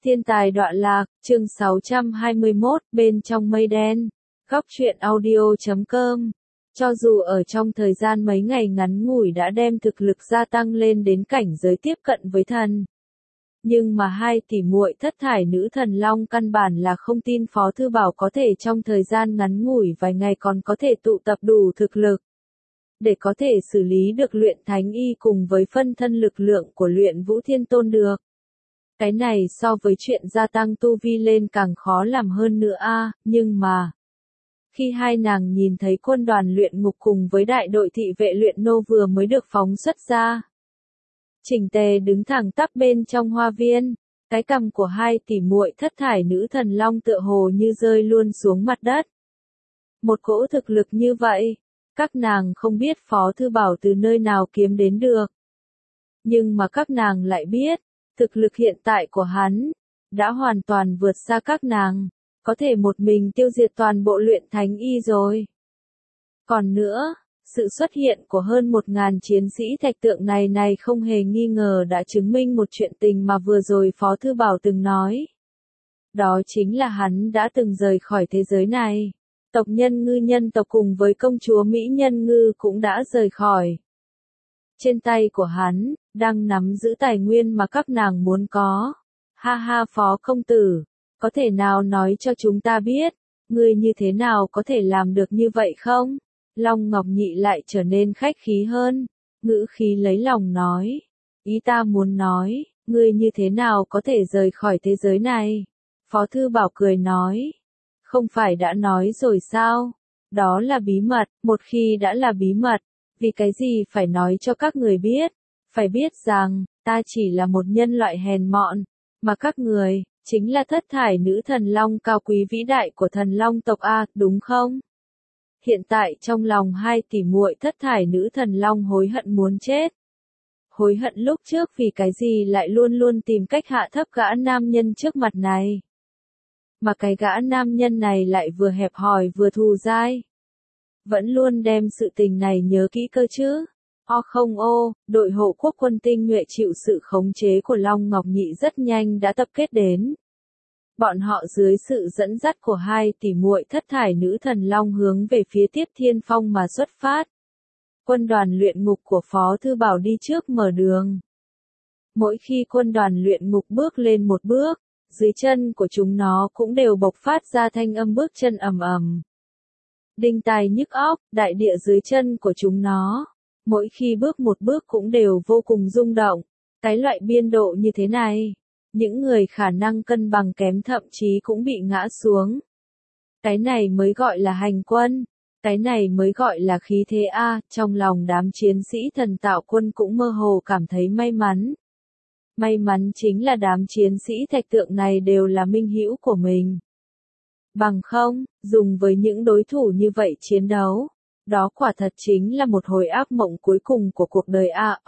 Thiên tài đọa lạc, chương 621, bên trong mây đen. Góc truyện audio.com. Cho dù ở trong thời gian mấy ngày ngắn ngủi đã đem thực lực gia tăng lên đến cảnh giới tiếp cận với thần. Nhưng mà hai tỷ muội thất thải nữ thần long căn bản là không tin Phó Thư Bảo có thể trong thời gian ngắn ngủi vài ngày còn có thể tụ tập đủ thực lực. Để có thể xử lý được luyện thánh y cùng với phân thân lực lượng của luyện vũ thiên tôn được. Cái này so với chuyện gia tăng tu vi lên càng khó làm hơn nữa nhưng mà. Khi hai nàng nhìn thấy quân đoàn luyện ngục cùng với đại đội thị vệ luyện nô vừa mới được phóng xuất ra. Chỉnh tề đứng thẳng tắp bên trong hoa viên, cái cằm của hai tỷ muội thất thải nữ thần long tựa hồ như rơi luôn xuống mặt đất. Một cỗ thực lực như vậy, các nàng không biết Phó Thư Bảo từ nơi nào kiếm đến được. Nhưng mà các nàng lại biết, thực lực hiện tại của hắn, đã hoàn toàn vượt xa các nàng, có thể một mình tiêu diệt toàn bộ luyện thánh y rồi. Còn nữa, sự xuất hiện của hơn 1000 chiến sĩ thạch tượng này không hề nghi ngờ đã chứng minh một chuyện tình mà vừa rồi Phó Thư Bảo từng nói. Đó chính là hắn đã từng rời khỏi thế giới này. Tộc nhân ngư nhân tộc cùng với công chúa Mỹ nhân ngư cũng đã rời khỏi. Trên tay của hắn, đang nắm giữ tài nguyên mà các nàng muốn có. Ha ha Phó công tử, có thể nào nói cho chúng ta biết, ngươi như thế nào có thể làm được như vậy không? Long Ngọc Nhị lại trở nên khách khí hơn, ngữ khí lấy lòng nói. Ý ta muốn nói, ngươi như thế nào có thể rời khỏi thế giới này? Phó Thư Bảo cười nói. Không phải đã nói rồi sao? Đó là bí mật, một khi đã là bí mật, vì cái gì phải nói cho các người biết? Phải biết rằng, ta chỉ là một nhân loại hèn mọn, mà các người, chính là thất thải nữ thần long cao quý vĩ đại của thần long tộc đúng không? Hiện tại trong lòng hai tỷ muội thất thải nữ thần long hối hận muốn chết. Hối hận lúc trước vì cái gì lại luôn luôn tìm cách hạ thấp gã nam nhân trước mặt này. Mà cái gã nam nhân này lại vừa hẹp hòi vừa thù dai. Vẫn luôn đem sự tình này nhớ kỹ cơ chứ. Đội hộ quốc quân tinh nhuệ chịu sự khống chế của Long Ngọc Nhị rất nhanh đã tập kết đến. Bọn họ dưới sự dẫn dắt của hai tỷ muội thất thải nữ thần long hướng về phía Tiếp Thiên Phong mà xuất phát. Quân đoàn luyện ngục của Phó Thư Bảo đi trước mở đường. Mỗi khi quân đoàn luyện ngục bước lên một bước, dưới chân của chúng nó cũng đều bộc phát ra thanh âm bước chân ầm ầm. Đinh tai nhức óc, đại địa dưới chân của chúng nó, mỗi khi bước một bước cũng đều vô cùng rung động. Cái loại biên độ như thế này, những người khả năng cân bằng kém thậm chí cũng bị ngã xuống. Cái này mới gọi là hành quân, cái này mới gọi là khí thế trong lòng đám chiến sĩ thần tạo quân cũng mơ hồ cảm thấy may mắn. May mắn chính là đám chiến sĩ thạch tượng này đều là minh hữu của mình. Bằng không, dùng với những đối thủ như vậy chiến đấu, đó quả thật chính là một hồi ác mộng cuối cùng của cuộc đời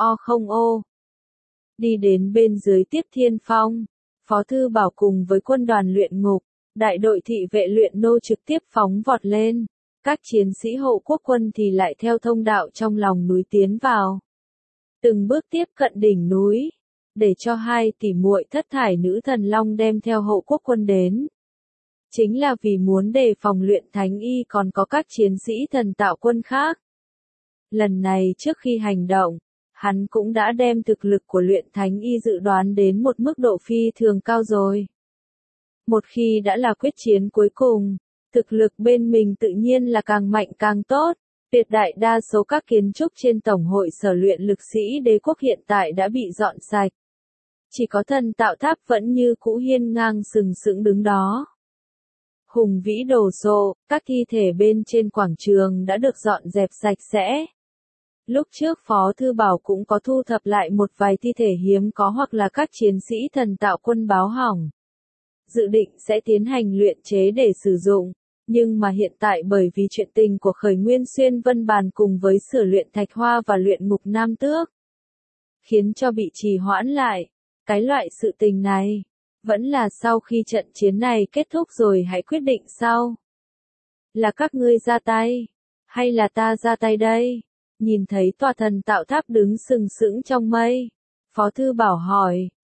Đi đến bên dưới Tiếp Thiên Phong, Phó Thư Bảo cùng với quân đoàn luyện ngục, đại đội thị vệ luyện nô trực tiếp phóng vọt lên, các chiến sĩ hộ quốc quân thì lại theo thông đạo trong lòng núi tiến vào. Từng bước tiếp cận đỉnh núi, để cho hai tỷ muội thất thải nữ thần long đem theo hộ quốc quân đến. Chính là vì muốn đề phòng luyện thánh y còn có các chiến sĩ thần tạo quân khác. Lần này trước khi hành động, hắn cũng đã đem thực lực của luyện thánh y dự đoán đến một mức độ phi thường cao rồi. Một khi đã là quyết chiến cuối cùng, thực lực bên mình tự nhiên là càng mạnh càng tốt. Tuyệt đại đa số các kiến trúc trên Tổng hội sở luyện lực sĩ đế quốc hiện tại đã bị dọn sạch. Chỉ có thần tạo tháp vẫn như cũ hiên ngang sừng sững đứng đó. Hùng vĩ đồ sộ, các thi thể bên trên quảng trường đã được dọn dẹp sạch sẽ. Lúc trước Phó Thư Bảo cũng có thu thập lại một vài thi thể hiếm có hoặc là các chiến sĩ thần tạo quân báo hỏng. Dự định sẽ tiến hành luyện chế để sử dụng, nhưng mà hiện tại bởi vì chuyện tình của Khởi Nguyên Xuyên Vân Bàn cùng với sửa luyện Thạch Hoa và luyện ngục Nam Tước, khiến cho bị trì hoãn lại. Cái loại sự tình này, vẫn là sau khi trận chiến này kết thúc rồi hãy quyết định sau. Là các ngươi ra tay, hay là ta ra tay đây? Nhìn thấy tòa thần tạo tháp đứng sừng sững trong mây, Phó Thư Bảo hỏi,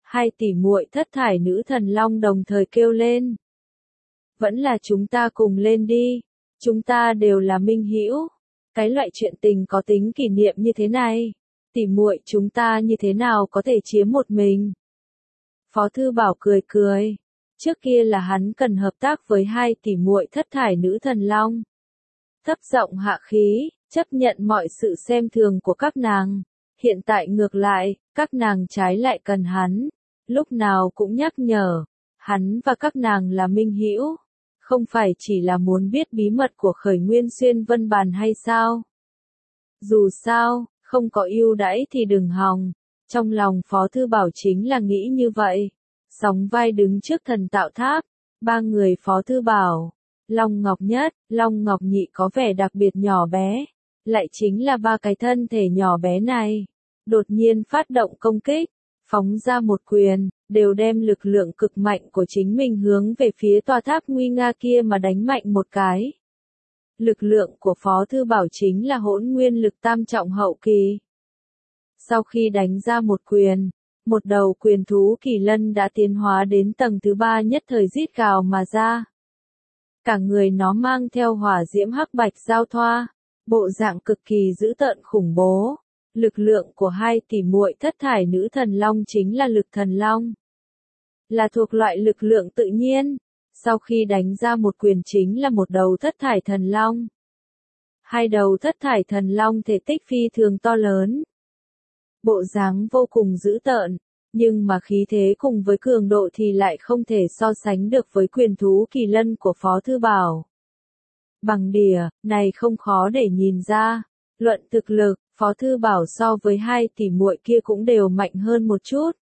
Hai tỷ muội thất thải nữ thần long đồng thời kêu lên. Vẫn là chúng ta cùng lên đi, chúng ta đều là minh hữu. Cái loại chuyện tình có tính kỷ niệm như thế này, tỷ muội chúng ta như thế nào có thể chiếm một mình. Phó Thư Bảo cười cười, trước kia là hắn cần hợp tác với hai tỷ muội thất thải nữ thần long. Thấp giọng hạ khí, chấp nhận mọi sự xem thường của các nàng. Hiện tại ngược lại, các nàng trái lại cần hắn, lúc nào cũng nhắc nhở, hắn và các nàng là minh hữu, không phải chỉ là muốn biết bí mật của Khởi Nguyên Xuyên Vân Bàn hay sao? Dù sao, không có ưu đãi thì đừng hòng. Trong lòng Phó Thư Bảo chính là nghĩ như vậy. Sóng vai đứng trước thần tạo tháp, ba người Phó Thư Bảo, Long Ngọc Nhất, Long Ngọc Nhị có vẻ đặc biệt nhỏ bé, lại chính là ba cái thân thể nhỏ bé này. Đột nhiên phát động công kích, phóng ra một quyền, đều đem lực lượng cực mạnh của chính mình hướng về phía tòa tháp nguy nga kia mà đánh mạnh một cái. Lực lượng của Phó Thư Bảo chính là hỗn nguyên lực tam trọng hậu kỳ. Sau khi đánh ra một quyền, một đầu quyền thú kỳ lân đã tiến hóa đến tầng thứ 3 nhất thời rít gào mà ra. Cả người nó mang theo hỏa diễm hắc bạch giao thoa, bộ dạng cực kỳ dữ tợn khủng bố. Lực lượng của hai tỷ muội thất thải nữ thần long chính là lực thần long. Là thuộc loại lực lượng tự nhiên. Sau khi đánh ra một quyền chính là một đầu thất thải thần long. Hai đầu thất thải thần long thể tích phi thường to lớn. Bộ dáng vô cùng dữ tợn, nhưng mà khí thế cùng với cường độ thì lại không thể so sánh được với quyền thú kỳ lân của Phó Thư Bảo. Bằng đỉa, này không khó để nhìn ra. Luận thực lực, Phó Thư Bảo so với hai tỷ muội kia cũng đều mạnh hơn một chút.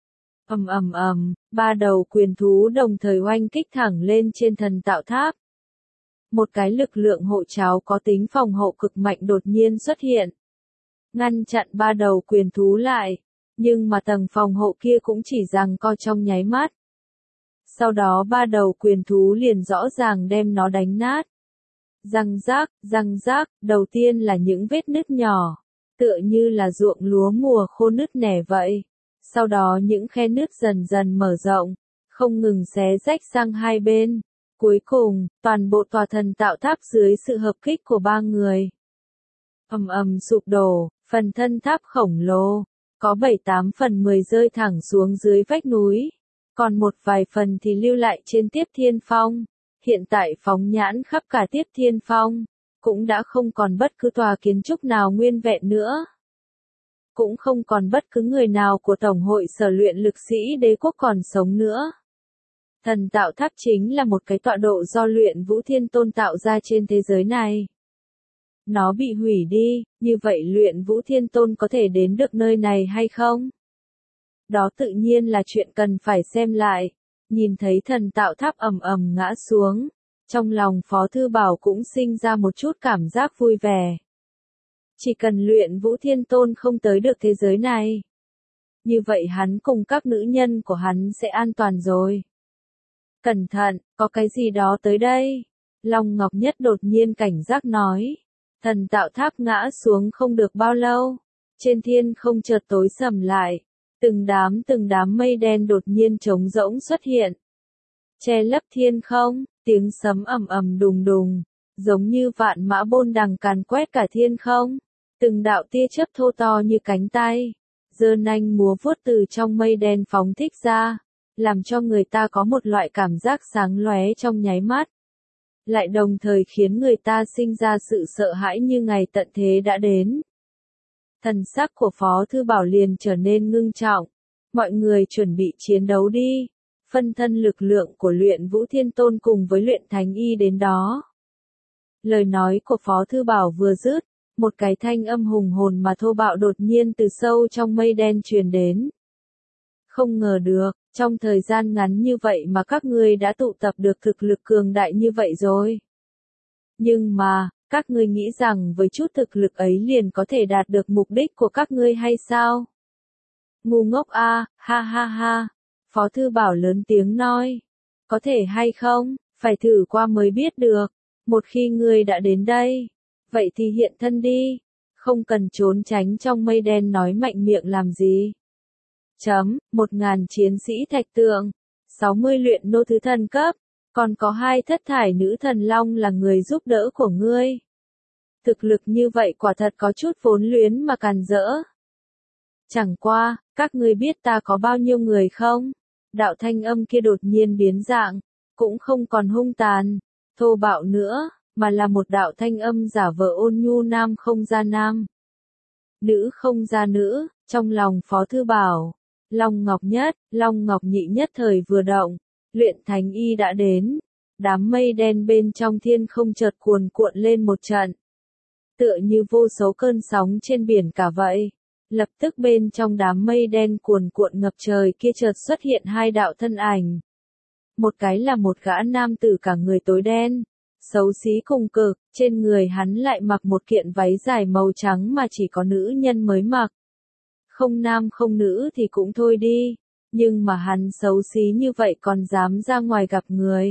Ba đầu quyền thú đồng thời oanh kích thẳng lên trên thần tạo tháp. Một cái lực lượng hộ tráo có tính phòng hộ cực mạnh đột nhiên xuất hiện. Ngăn chặn ba đầu quyền thú lại, nhưng mà tầng phòng hộ kia cũng chỉ giằng co trong nháy mắt. Sau đó ba đầu quyền thú liền rõ ràng đem nó đánh nát. Răng rác, đầu tiên là những vết nứt nhỏ, tựa như là ruộng lúa mùa khô nứt nẻ vậy. Sau đó những khe nứt dần dần mở rộng, không ngừng xé rách sang hai bên. Cuối cùng, toàn bộ tòa thần tạo tháp dưới sự hợp kích của ba người sụp đổ, phần thân tháp khổng lồ, có 7-8 phần 10 rơi thẳng xuống dưới vách núi, còn một vài phần thì lưu lại trên Tiếp Thiên Phong. Hiện tại phóng nhãn khắp cả Tiếp Thiên Phong, cũng đã không còn bất cứ tòa kiến trúc nào nguyên vẹn nữa. Cũng không còn bất cứ người nào của Tổng hội Sở Luyện Lực Sĩ Đế Quốc còn sống nữa. Thần tạo tháp chính là một cái tọa độ do Luyện Vũ Thiên Tôn tạo ra trên thế giới này. Nó bị hủy đi, như vậy Luyện Vũ Thiên Tôn có thể đến được nơi này hay không? Đó tự nhiên là chuyện cần phải xem lại. Nhìn thấy thần tạo tháp ngã xuống, trong lòng Phó Thư Bảo cũng sinh ra một chút cảm giác vui vẻ. Chỉ cần Luyện Vũ Thiên Tôn không tới được thế giới này, như vậy hắn cùng các nữ nhân của hắn sẽ an toàn rồi. Cẩn thận, có cái gì đó tới đây. Long Ngọc Nhất đột nhiên cảnh giác nói. Thần tạo tháp ngã xuống không được bao lâu. Trên thiên không chợt tối sầm lại. Từng đám mây đen đột nhiên trống rỗng xuất hiện. Che lấp thiên không, tiếng sấm đùng đùng. Giống như vạn mã bôn đằng càn quét cả thiên không. Từng đạo tia chớp thô to như cánh tay. Giơ nanh múa vuốt từ trong mây đen phóng thích ra. Làm cho người ta có một loại cảm giác sáng lóe trong nháy mắt. Lại đồng thời khiến người ta sinh ra sự sợ hãi như ngày tận thế đã đến. Thần sắc của Phó Thư Bảo liền trở nên ngưng trọng. Mọi người chuẩn bị chiến đấu đi. Phân thân lực lượng của Luyện Vũ Thiên Tôn cùng với Luyện Thánh Y đến đó. Lời nói của Phó Thư Bảo vừa dứt, một cái thanh âm hùng hồn mà thô bạo đột nhiên từ sâu trong mây đen truyền đến. Không ngờ được, trong thời gian ngắn như vậy mà các ngươi đã tụ tập được thực lực cường đại như vậy rồi. Nhưng mà, các ngươi nghĩ rằng với chút thực lực ấy liền có thể đạt được mục đích của các ngươi hay sao? Ngu ngốc a, ha ha ha. Phó Thư Bảo lớn tiếng nói. Có thể hay không, phải thử qua mới biết được. Một khi ngươi đã đến đây, vậy thì hiện thân đi. Không cần trốn tránh trong mây đen nói mạnh miệng làm gì. 1.000 chiến sĩ thạch tượng, 60 luyện nô thứ thần cấp, còn có 2 thất thải nữ thần long là người giúp đỡ của ngươi. Thực lực như vậy quả thật có chút vốn luyến mà càn rỡ. Chẳng qua, các ngươi biết ta có bao nhiêu người không? Đạo thanh âm kia đột nhiên biến dạng, cũng không còn hung tàn, thô bạo nữa, mà là một đạo thanh âm giả vờ ôn nhu nam không ra nam. Nữ không ra nữ, trong lòng Phó Thư Bảo, Long Ngọc Nhất, Long Ngọc Nhị nhất thời vừa động, luyện thánh y đã đến, đám mây đen bên trong thiên không chợt cuồn cuộn lên một trận. Tựa như vô số cơn sóng trên biển cả vậy. Lập tức bên trong đám mây đen cuồn cuộn ngập trời kia chợt xuất hiện 2 đạo thân ảnh. Một cái là một gã nam tử cả người tối đen, xấu xí cùng cực, trên người hắn lại mặc một kiện váy dài màu trắng mà chỉ có nữ nhân mới mặc. Không nam không nữ thì cũng thôi đi, nhưng mà hắn xấu xí như vậy còn dám ra ngoài gặp người.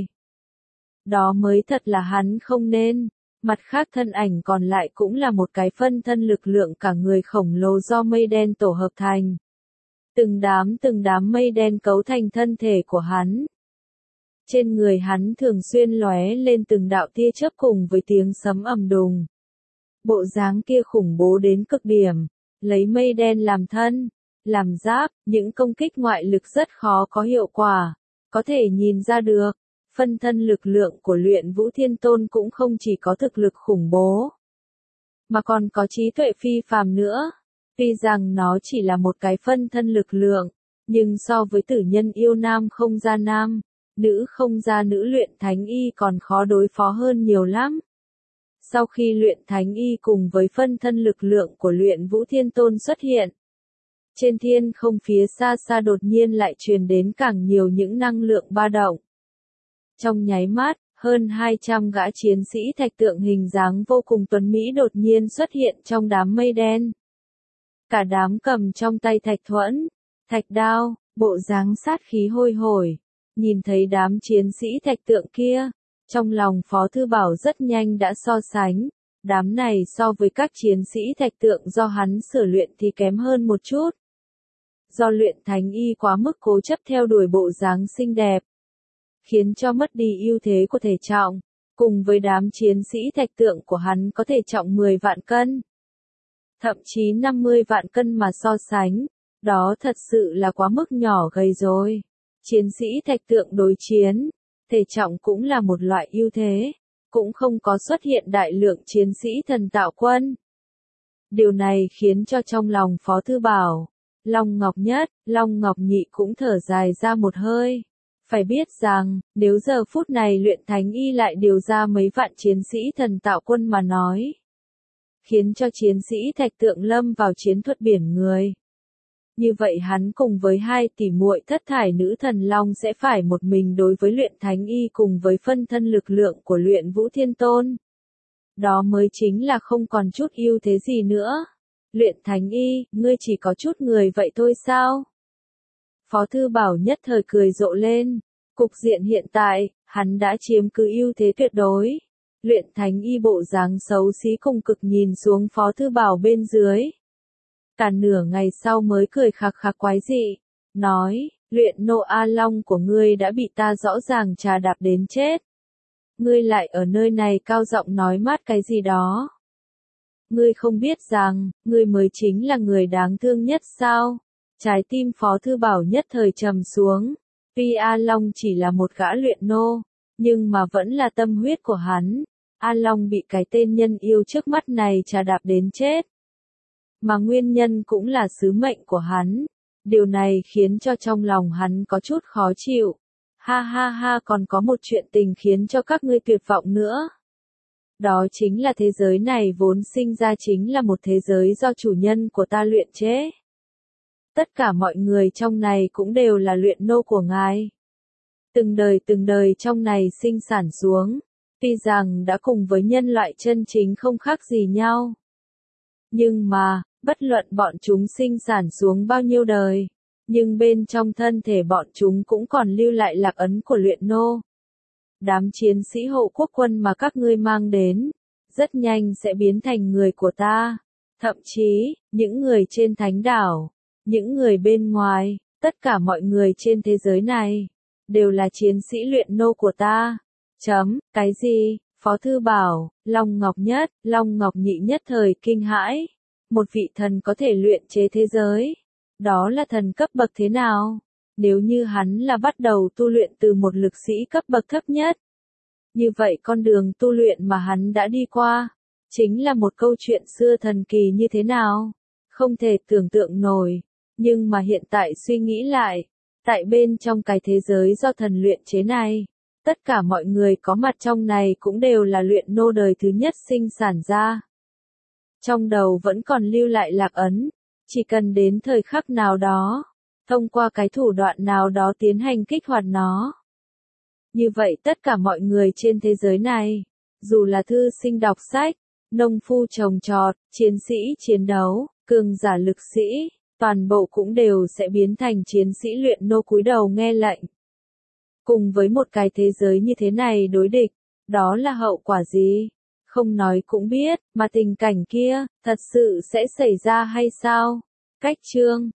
Đó mới thật là hắn không nên. Mặt khác thân ảnh còn lại cũng là một cái phân thân lực lượng cả người khổng lồ do mây đen tổ hợp thành. Từng đám mây đen cấu thành thân thể của hắn. Trên người hắn thường xuyên lóe lên từng đạo tia chớp cùng với tiếng sấm ầm đùng. Bộ dáng kia khủng bố đến cực điểm, lấy mây đen làm thân, làm giáp, những công kích ngoại lực rất khó có hiệu quả, có thể nhìn ra được. Phân thân lực lượng của luyện Vũ Thiên Tôn cũng không chỉ có thực lực khủng bố, mà còn có trí tuệ phi phàm nữa. Tuy rằng nó chỉ là một cái phân thân lực lượng, nhưng so với tử nhân yêu nam không ra nam, nữ không ra nữ luyện thánh y còn khó đối phó hơn nhiều lắm. Sau khi luyện thánh y cùng với phân thân lực lượng của luyện Vũ Thiên Tôn xuất hiện, trên thiên không phía xa xa đột nhiên lại truyền đến càng nhiều những năng lượng ba động. Trong nháy mắt, hơn 200 gã chiến sĩ thạch tượng hình dáng vô cùng tuấn mỹ đột nhiên xuất hiện trong đám mây đen. Cả đám cầm trong tay thạch thuẫn, thạch đao, bộ dáng sát khí hôi hổi. Nhìn thấy đám chiến sĩ thạch tượng kia, trong lòng Phó Thư Bảo rất nhanh đã so sánh. Đám này so với các chiến sĩ thạch tượng do hắn sửa luyện thì kém hơn một chút. Do luyện thánh y quá mức cố chấp theo đuổi bộ dáng xinh đẹp, khiến cho mất đi ưu thế của thể trọng, cùng với đám chiến sĩ thạch tượng của hắn có thể trọng 10 vạn cân, thậm chí 50 vạn cân mà so sánh, đó thật sự là quá mức nhỏ gầy rồi. Chiến sĩ thạch tượng đối chiến, thể trọng cũng là một loại ưu thế, cũng không có xuất hiện đại lượng chiến sĩ thần tạo quân. Điều này khiến cho trong lòng Phó Thư Bảo, Long Ngọc Nhất, Long Ngọc Nhị cũng thở dài ra một hơi. Phải biết rằng, nếu giờ phút này luyện thánh y lại điều ra mấy vạn chiến sĩ thần tạo quân mà nói, khiến cho chiến sĩ thạch tượng lâm vào chiến thuật biển người. Như vậy hắn cùng với 2 tỷ muội thất thải nữ thần long sẽ phải một mình đối với luyện thánh y cùng với phân thân lực lượng của luyện Vũ Thiên Tôn. Đó mới chính là không còn chút ưu thế gì nữa. Luyện thánh y, ngươi chỉ có chút người vậy thôi sao? Phó Thư Bảo nhất thời cười rộ lên. Cục diện hiện tại, hắn đã chiếm cứ ưu thế tuyệt đối. Luyện thánh y bộ dáng xấu xí cùng cực nhìn xuống Phó Thư Bảo bên dưới. Cả nửa ngày sau mới cười khạc khạc quái dị. Nói, luyện nô A Long của ngươi đã bị ta rõ ràng trà đạp đến chết. Ngươi lại ở nơi này cao giọng nói mát cái gì đó. Ngươi không biết rằng, ngươi mới chính là người đáng thương nhất sao? Trái tim Phó Thư Bảo nhất thời trầm xuống. Tuy A Long chỉ là một gã luyện nô, nhưng mà vẫn là tâm huyết của hắn. A Long bị cái tên nhân yêu trước mắt này trà đạp đến chết. Mà nguyên nhân cũng là sứ mệnh của hắn. Điều này khiến cho trong lòng hắn có chút khó chịu. Ha ha ha, còn có một chuyện tình khiến cho các ngươi tuyệt vọng nữa. Đó chính là thế giới này vốn sinh ra chính là một thế giới do chủ nhân của ta luyện chế. Tất cả mọi người trong này cũng đều là luyện nô của ngài. Từng đời trong này sinh sản xuống, tuy rằng đã cùng với nhân loại chân chính không khác gì nhau. Nhưng mà, bất luận bọn chúng sinh sản xuống bao nhiêu đời, nhưng bên trong thân thể bọn chúng cũng còn lưu lại lạc ấn của luyện nô. Đám chiến sĩ hộ quốc quân mà các ngươi mang đến, rất nhanh sẽ biến thành người của ta. Thậm chí, những người trên thánh đảo, Những người bên ngoài, tất cả mọi người trên thế giới này, đều là chiến sĩ luyện nô của ta. Cái gì? Phó Thư Bảo, Long Ngọc Nhất, Long Ngọc Nhị nhất thời kinh hãi. Một vị thần có thể luyện chế thế giới. Đó là thần cấp bậc thế nào? Nếu như hắn là bắt đầu tu luyện từ một lực sĩ cấp bậc thấp nhất. Như vậy con đường tu luyện mà hắn đã đi qua, chính là một câu chuyện xưa thần kỳ như thế nào? Không thể tưởng tượng nổi. Nhưng mà hiện tại suy nghĩ lại, tại bên trong cái thế giới do thần luyện chế này, tất cả mọi người có mặt trong này cũng đều là luyện nô đời thứ nhất sinh sản ra. Trong đầu vẫn còn lưu lại lạc ấn, chỉ cần đến thời khắc nào đó, thông qua cái thủ đoạn nào đó tiến hành kích hoạt nó. Như vậy tất cả mọi người trên thế giới này, dù là thư sinh đọc sách, nông phu trồng trọt, chiến sĩ chiến đấu, cường giả lực sĩ, toàn bộ cũng đều sẽ biến thành chiến sĩ luyện nô cúi đầu nghe lệnh. Cùng với một cái thế giới như thế này đối địch, đó là hậu quả gì? Không nói cũng biết, mà tình cảnh kia, thật sự sẽ xảy ra hay sao? Cách chương